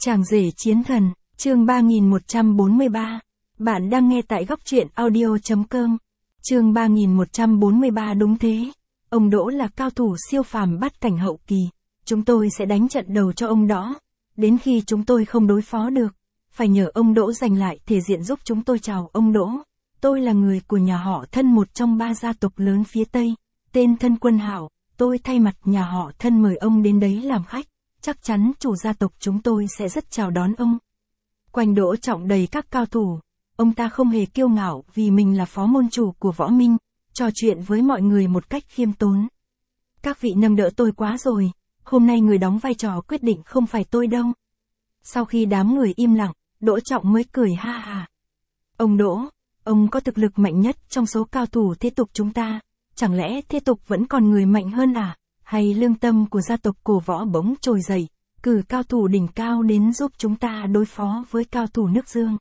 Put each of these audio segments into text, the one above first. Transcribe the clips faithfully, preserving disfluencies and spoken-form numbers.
Chàng rể chiến thần, chương ba nghìn một trăm bốn mươi ba. Bạn đang nghe tại góc truyện audio chấm com. Chương ba nghìn một trăm bốn mươi ba. Đúng thế. Ông Đỗ là cao thủ siêu phàm bát cảnh hậu kỳ. Chúng tôi sẽ đánh trận đầu cho ông đó. Đến khi chúng tôi không đối phó được, phải nhờ ông Đỗ giành lại thể diện giúp chúng tôi. Chào ông Đỗ. Tôi là người của nhà họ Thân, một trong ba gia tộc lớn phía Tây. Tên Thân Quân Hạo. Tôi thay mặt nhà họ Thân mời ông đến đấy làm khách. Chắc chắn chủ gia tộc chúng tôi sẽ rất chào đón ông. Quanh Đỗ Trọng đầy các cao thủ. Ông ta không hề kiêu ngạo vì mình là phó môn chủ của Võ Minh, trò chuyện với mọi người một cách khiêm tốn. Các vị nâng đỡ tôi quá rồi, hôm nay người đóng vai trò quyết định không phải tôi đâu. Sau khi đám người im lặng, Đỗ Trọng mới cười ha ha. Ông Đỗ, ông có thực lực mạnh nhất trong số cao thủ thế tục chúng ta, chẳng lẽ thế tục vẫn còn người mạnh hơn à? Hay lương tâm của gia tộc Cổ Võ bỗng trồi dậy, cử cao thủ đỉnh cao đến giúp chúng ta đối phó với cao thủ nước Dương?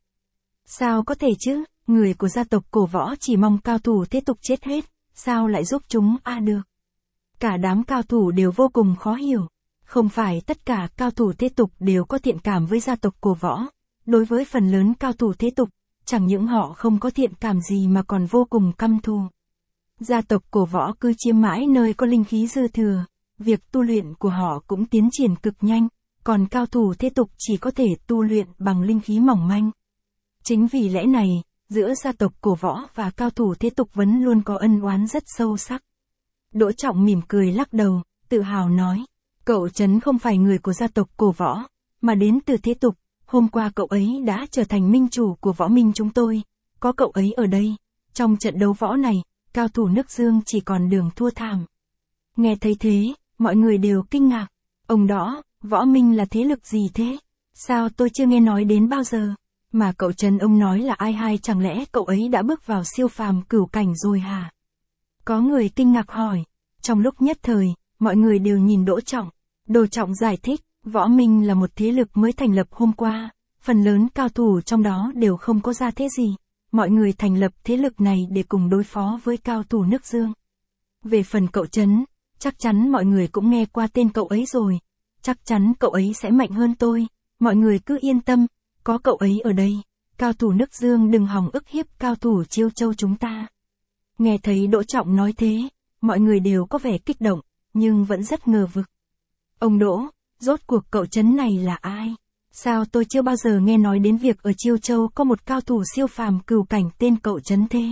Sao có thể chứ, người của gia tộc Cổ Võ chỉ mong cao thủ thế tục chết hết, sao lại giúp chúng a à được? Cả đám cao thủ đều vô cùng khó hiểu. Không phải tất cả cao thủ thế tục đều có thiện cảm với gia tộc Cổ Võ. Đối với phần lớn cao thủ thế tục, chẳng những họ không có thiện cảm gì mà còn vô cùng căm thù. Gia tộc Cổ Võ cứ chiếm mãi nơi có linh khí dư thừa, việc tu luyện của họ cũng tiến triển cực nhanh, còn cao thủ thế tục chỉ có thể tu luyện bằng linh khí mỏng manh. Chính vì lẽ này, giữa gia tộc Cổ Võ và cao thủ thế tục vẫn luôn có ân oán rất sâu sắc. Đỗ Trọng mỉm cười lắc đầu, tự hào nói, cậu Trấn không phải người của gia tộc Cổ Võ, mà đến từ thế tục, hôm qua cậu ấy đã trở thành minh chủ của Võ Minh chúng tôi, có cậu ấy ở đây, trong trận đấu võ này, cao thủ nước Dương chỉ còn đường thua thảm. Nghe thấy thế, mọi người đều kinh ngạc. Ông đó, Võ Minh là thế lực gì thế? Sao tôi chưa nghe nói đến bao giờ? Mà cậu Trần ông nói là ai hay, chẳng lẽ cậu ấy đã bước vào siêu phàm cửu cảnh rồi hả? Có người kinh ngạc hỏi. Trong lúc nhất thời, mọi người đều nhìn Đỗ Trọng. Đỗ Trọng giải thích, Võ Minh là một thế lực mới thành lập hôm qua. Phần lớn cao thủ trong đó đều không có gia thế gì. Mọi người thành lập thế lực này để cùng đối phó với cao thủ nước Dương. Về phần cậu Trấn, chắc chắn mọi người cũng nghe qua tên cậu ấy rồi. Chắc chắn cậu ấy sẽ mạnh hơn tôi. Mọi người cứ yên tâm, có cậu ấy ở đây, cao thủ nước Dương đừng hòng ức hiếp cao thủ Chiêu Châu chúng ta. Nghe thấy Đỗ Trọng nói thế, mọi người đều có vẻ kích động, nhưng vẫn rất ngờ vực. Ông Đỗ, rốt cuộc cậu Trấn này là ai? Sao tôi chưa bao giờ nghe nói đến việc ở Chiêu Châu có một cao thủ siêu phàm cửu cảnh tên cậu Trấn thế?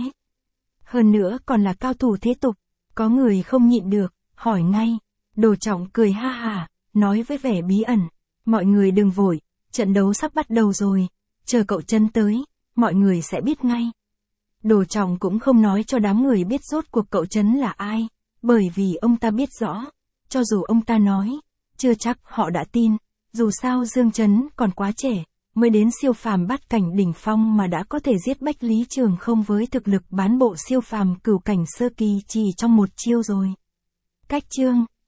Hơn nữa còn là cao thủ thế tục. Có người không nhịn được, hỏi ngay. Đỗ Trọng cười ha hả, nói với vẻ bí ẩn. Mọi người đừng vội, trận đấu sắp bắt đầu rồi. Chờ cậu Trấn tới, mọi người sẽ biết ngay. Đỗ Trọng cũng không nói cho đám người biết rốt cuộc cậu Trấn là ai, bởi vì ông ta biết rõ. Cho dù ông ta nói, chưa chắc họ đã tin. Dù sao Dương Trấn còn quá trẻ, mới đến siêu phàm bát cảnh đỉnh phong mà đã có thể giết Bách Lý Trường Không với thực lực bán bộ siêu phàm cửu cảnh sơ kỳ chỉ trong một chiêu rồi. Cách chương